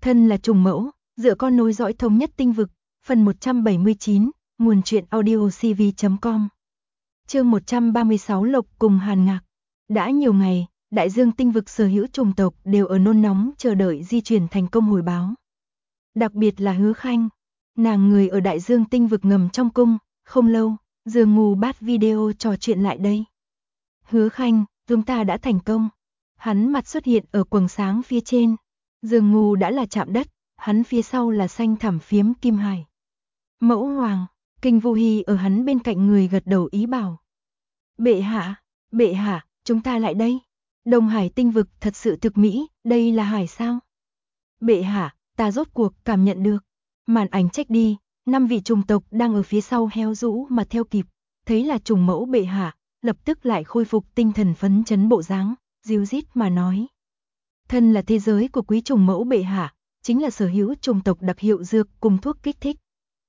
Thân là trùng mẫu, dựa con nối dõi thống nhất tinh vực, phần 179, nguồn truyện audio cv.com. Chương 136 Lộc cùng Hàn Ngạc. Đã nhiều ngày, đại dương tinh vực sở hữu chủng tộc đều ở nôn nóng chờ đợi di chuyển thành công hồi báo. Đặc biệt là Hứa Khanh, nàng người ở đại dương tinh vực ngầm trong cung, không lâu, Dương Ngu bắt video trò chuyện lại đây. Hứa Khanh, chúng ta đã thành công. Hắn mặt xuất hiện ở quầng sáng phía trên. Dương Ngu đã là chạm đất, hắn phía sau là xanh thẳm phiếm kim hải. Mẫu hoàng, Kinh Vu Hi ở hắn bên cạnh người gật đầu ý bảo. Bệ hạ, chúng ta lại đây. Đông Hải tinh vực thật sự thực mỹ, đây là hải sao? Bệ hạ, ta rốt cuộc cảm nhận được. Màn ảnh check đi, 5 vị trùng tộc đang ở phía sau heo rũ mà theo kịp, thấy là trùng mẫu bệ hạ, lập tức lại khôi phục tinh thần phấn chấn bộ dáng, ríu rít mà nói. Thân là thế giới của quý trùng mẫu bệ hạ, chính là sở hữu trùng tộc đặc hiệu dược cùng thuốc kích thích.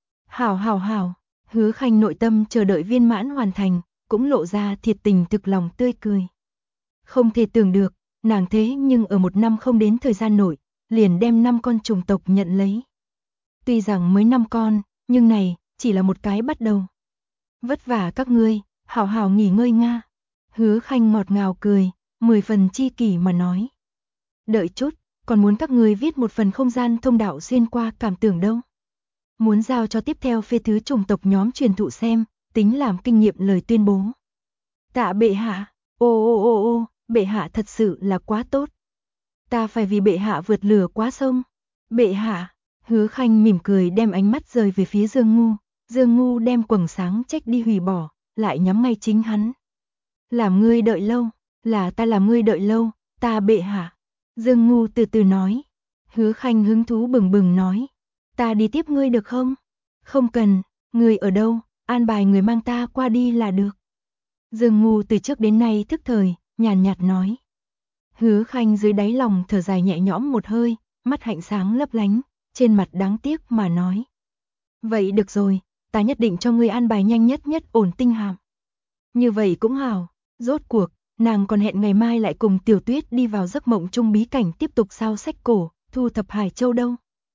Hảo, Hứa Khanh nội tâm chờ đợi viên mãn hoàn thành, cũng lộ ra thiệt tình thực lòng tươi cười. Không thể tưởng được, nàng thế nhưng ở một năm không đến thời gian nổi, liền đem 5 con trùng tộc nhận lấy. Tuy rằng mới 5 con, nhưng này chỉ là một cái bắt đầu. Vất vả các ngươi, hảo nghỉ ngơi nga. Hứa Khanh ngọt ngào cười, 10 phần chi kỷ mà nói. Đợi chút, còn muốn các ngươi viết một phần không gian thông đạo xuyên qua cảm tưởng đâu. Muốn giao cho tiếp theo phê thứ chủng tộc nhóm truyền thụ xem, tính làm kinh nghiệm lời tuyên bố. Tạ bệ hạ, ô, bệ hạ thật sự là quá tốt. Ta phải vì bệ hạ vượt lửa quá sông. Bệ hạ, Hứa Khanh mỉm cười đem ánh mắt rời về phía Dương Ngu. Dương Ngu đem quầng sáng trách đi hủy bỏ, lại nhắm ngay chính hắn. Làm ngươi đợi lâu, là ta làm ngươi đợi lâu, ta bệ hạ. Dương Ngu từ từ nói. Hứa Khanh hứng thú bừng bừng nói. Ta đi tiếp ngươi được không? Không cần, ngươi ở đâu, an bài người mang ta qua đi là được. Dương Ngu từ trước đến nay thức thời, nhàn nhạt nói. Hứa Khanh dưới đáy lòng thở dài nhẹ nhõm một hơi, mắt hạnh sáng lấp lánh, trên mặt đáng tiếc mà nói. Vậy được rồi, ta nhất định cho ngươi an bài nhanh nhất ổn tinh hạm. Như vậy cũng hảo, rốt cuộc, nàng còn hẹn ngày mai lại cùng Tiểu Tuyết đi vào giấc mộng chung bí cảnh tiếp tục sao sách cổ, thu thập Hải Châu đâu.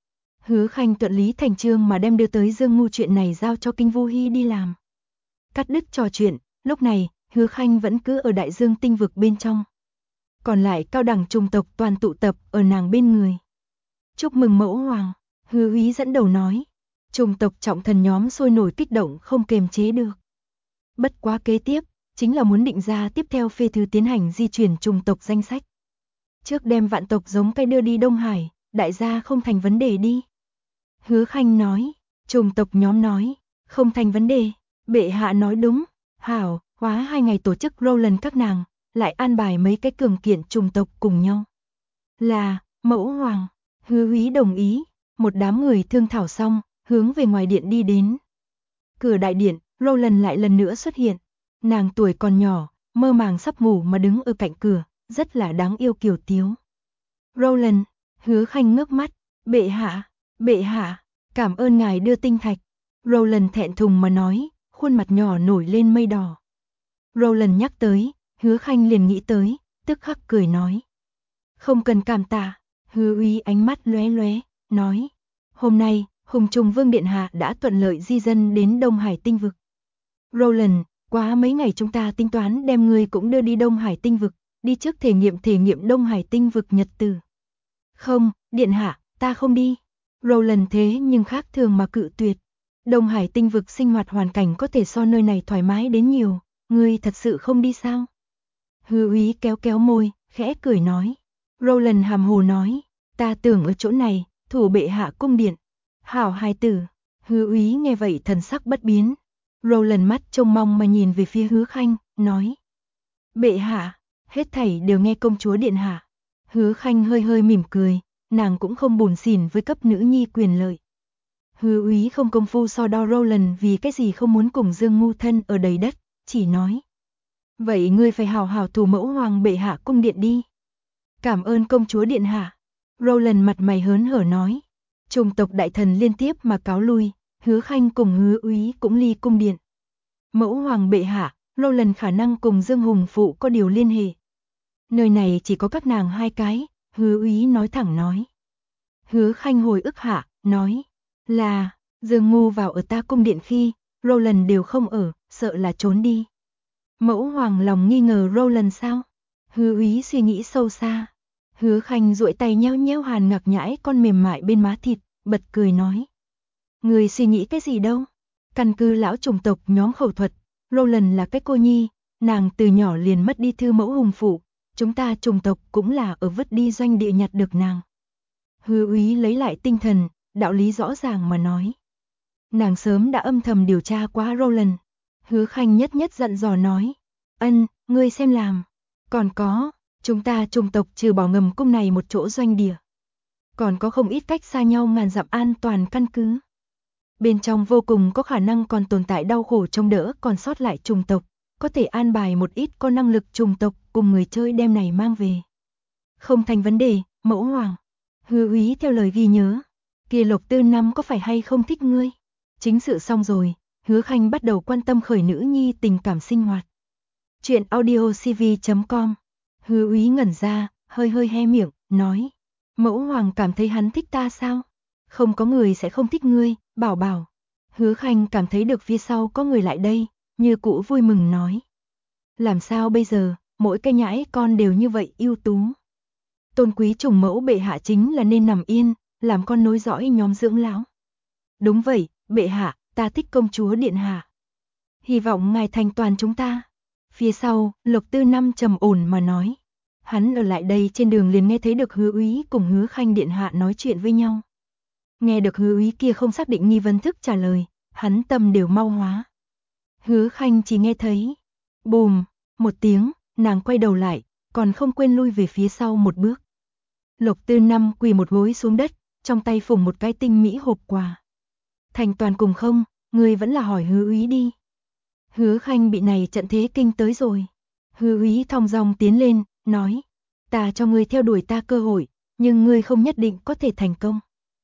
Hứa Khanh thuận lý thành chương mà đem đưa tới Dương Ngu chuyện này giao cho Kinh Vu Hi đi làm. Cắt đứt trò chuyện, lúc này, Hứa Khanh vẫn cứ ở đại dương tinh vực bên trong. Còn lại cao đẳng trùng tộc toàn tụ tập ở nàng bên người. Chúc mừng mẫu hoàng, Hứa úy dẫn đầu nói. Trùng tộc trọng thần nhóm sôi nổi kích động không kềm chế được. Bất quá kế tiếp, chính là muốn định ra tiếp theo phê thứ tiến hành di chuyển trùng tộc danh sách. Trước đem vạn tộc giống cây đưa đi Đông Hải, đại gia không thành vấn đề đi. Hứa Khanh nói, trùng tộc nhóm nói, không thành vấn đề, bệ hạ nói đúng, hảo, hóa 2 ngày tổ chức Roland các nàng, lại an bài mấy cái cường kiện trùng tộc cùng nhau. Là, mẫu hoàng, Hứa úy đồng ý, một đám người thương thảo xong, hướng về ngoài điện đi đến. Cửa đại điện, Roland lại lần nữa xuất hiện, nàng tuổi còn nhỏ, mơ màng sắp ngủ mà đứng ở cạnh cửa, rất là đáng yêu kiều tiếu. Roland, Hứa Khanh ngước mắt, bệ hạ, cảm ơn ngài đưa tinh thạch. Roland thẹn thùng mà nói, khuôn mặt nhỏ nổi lên mây đỏ. Roland nhắc tới, Hứa Khanh liền nghĩ tới, tức khắc cười nói. Không cần cảm tạ, Hứa úy ánh mắt lóe lóe, nói. Hôm nay, Hùng Trùng Vương Điện Hạ đã thuận lợi di dân đến Đông Hải tinh vực. Roland, quá mấy ngày chúng ta tính toán đem ngươi cũng đưa đi Đông Hải tinh vực, đi trước thể nghiệm Đông Hải tinh vực nhật tử. Không, Điện Hạ, ta không đi. Roland thế nhưng khác thường mà cự tuyệt. Đông Hải tinh vực sinh hoạt hoàn cảnh có thể so nơi này thoải mái đến nhiều, ngươi thật sự không đi sao? Hứa úy kéo môi, khẽ cười nói. Roland hàm hồ nói, ta tưởng ở chỗ này, thủ bệ hạ cung điện. Hảo hài tử, Hứa úy nghe vậy thần sắc bất biến. Roland mắt trông mong mà nhìn về phía Hứa Khanh, nói. Bệ hạ, hết thảy đều nghe công chúa điện hạ. Hứa Khanh hơi mỉm cười, nàng cũng không buồn xỉn với cấp nữ nhi quyền lợi. Hứa úy không công phu so đo Roland vì cái gì không muốn cùng Dương Ngu thân ở đầy đất, chỉ nói. Vậy ngươi phải hảo thủ mẫu hoàng bệ hạ cung điện đi. Cảm ơn công chúa điện hạ. Roland mặt mày hớn hở nói. Trùng tộc đại thần liên tiếp mà cáo lui, Hứa Khanh cùng Hứa úy cũng ly cung điện. Mẫu hoàng bệ hạ, Roland khả năng cùng Dương Hùng phụ có điều liên hệ. Nơi này chỉ có các nàng 2 cái, Hứa úy nói thẳng nói. Hứa Khanh hồi ức hạ, nói, là, Dương Ngu vào ở ta cung điện khi, Roland đều không ở, sợ là trốn đi. Mẫu hoàng lòng nghi ngờ Roland sao? Hứa úy suy nghĩ sâu xa. Hứa Khanh duỗi tay nheo nheo Hàn Ngạc nhãi con mềm mại bên má thịt, bật cười nói. Người suy nghĩ cái gì đâu? Căn cứ lão chủng tộc nhóm khẩu thuật, Roland là cái cô nhi, nàng từ nhỏ liền mất đi thư mẫu hùng phụ, chúng ta chủng tộc cũng là ở vứt đi doanh địa nhặt được nàng. Hứa úy lấy lại tinh thần, đạo lý rõ ràng mà nói. Nàng sớm đã âm thầm điều tra qua Roland. Hứa Khanh nhất nhất dặn dò nói. Ân, ngươi xem làm. Còn có, chúng ta chủng tộc trừ bỏ ngầm cung này một chỗ doanh địa. Còn có không ít cách xa nhau ngàn dặm an toàn căn cứ. Bên trong vô cùng có khả năng còn tồn tại đau khổ trông đỡ còn sót lại chủng tộc. Có thể an bài một ít có năng lực chủng tộc cùng người chơi đem này mang về. Không thành vấn đề, mẫu hoàng. Hứa úy theo lời ghi nhớ. Kia Lộc Tư Năm có phải hay không thích ngươi? Chính sự xong rồi, Hứa Khanh bắt đầu quan tâm khởi nữ nhi tình cảm sinh hoạt. Chuyện audiocv.com. Hứa úy ngẩn ra, hơi hơi hé miệng, nói. Mẫu hoàng cảm thấy hắn thích ta sao? Không có người sẽ không thích ngươi, bảo bảo. Hứa Khanh cảm thấy được phía sau có người lại đây, như cũ vui mừng nói. Làm sao bây giờ, mỗi cái nhãi con đều như vậy ưu tú. Tôn quý chủng mẫu bệ hạ chính là nên nằm yên, làm con nối dõi nhóm dưỡng lão. Đúng vậy, bệ hạ, ta thích công chúa điện hạ. Hy vọng ngài thành toàn chúng ta. Phía sau, Lộc Tư Năm trầm ổn mà nói. Hắn ở lại đây trên đường liền nghe thấy được Hứa úy cùng Hứa Khanh điện hạ nói chuyện với nhau. Nghe được Hứa úy kia không xác định nghi vấn thức trả lời, hắn tâm đều mau hóa. Hứa Khanh chỉ nghe thấy bùm, một tiếng, nàng quay đầu lại, còn không quên lui về phía sau một bước. Lộc Tư Năm quỳ một gối xuống đất, trong tay phủng một cái tinh mỹ hộp quà. Thành toàn cùng không, người vẫn là hỏi Hứa úy đi. Hứa Khanh bị này trận thế kinh tới rồi. Hứa úy thong dong tiến lên, nói. Ta cho ngươi theo đuổi ta cơ hội, nhưng ngươi không nhất định có thể thành công.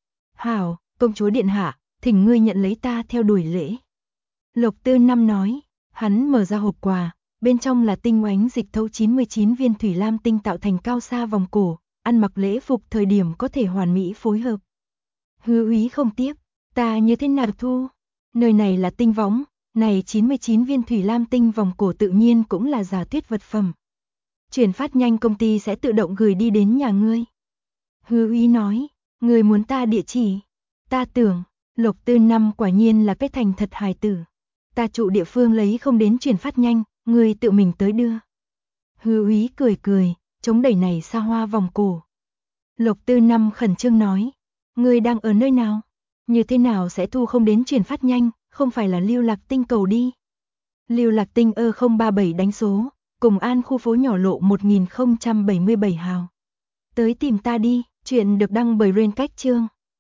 Hảo, công chúa điện hạ, thỉnh ngươi nhận lấy ta theo đuổi lễ. Lộc Tư Năm nói, hắn mở ra hộp quà, bên trong là tinh oánh dịch thấu 99 viên thủy lam tinh tạo thành cao xa vòng cổ, ăn mặc lễ phục thời điểm có thể hoàn mỹ phối hợp. Hứa úy không tiếp, ta như thế nào thu? Nơi này là tinh võng, này 99 viên thủy lam tinh vòng cổ tự nhiên cũng là giả tuyết vật phẩm. Chuyển phát nhanh công ty sẽ tự động gửi đi đến nhà ngươi. Hứa úy nói, ngươi muốn ta địa chỉ. Ta tưởng, Lộc Tư Năm quả nhiên là cái thành thật hài tử. Ta trụ địa phương lấy không đến chuyển phát nhanh, ngươi tự mình tới đưa. Hứa úy cười cười, chống đẩy này xa hoa vòng cổ. Lộc Tư Năm khẩn trương nói, ngươi đang ở nơi nào? Như thế nào sẽ thu không đến chuyển phát nhanh, không phải là Lưu Lạc Tinh cầu đi. Lưu Lạc Tinh 037 đánh số, Cùng An khu phố nhỏ lộ 1077 hào. Tới tìm ta đi, chuyện được đăng bởi Rain Cách Chương.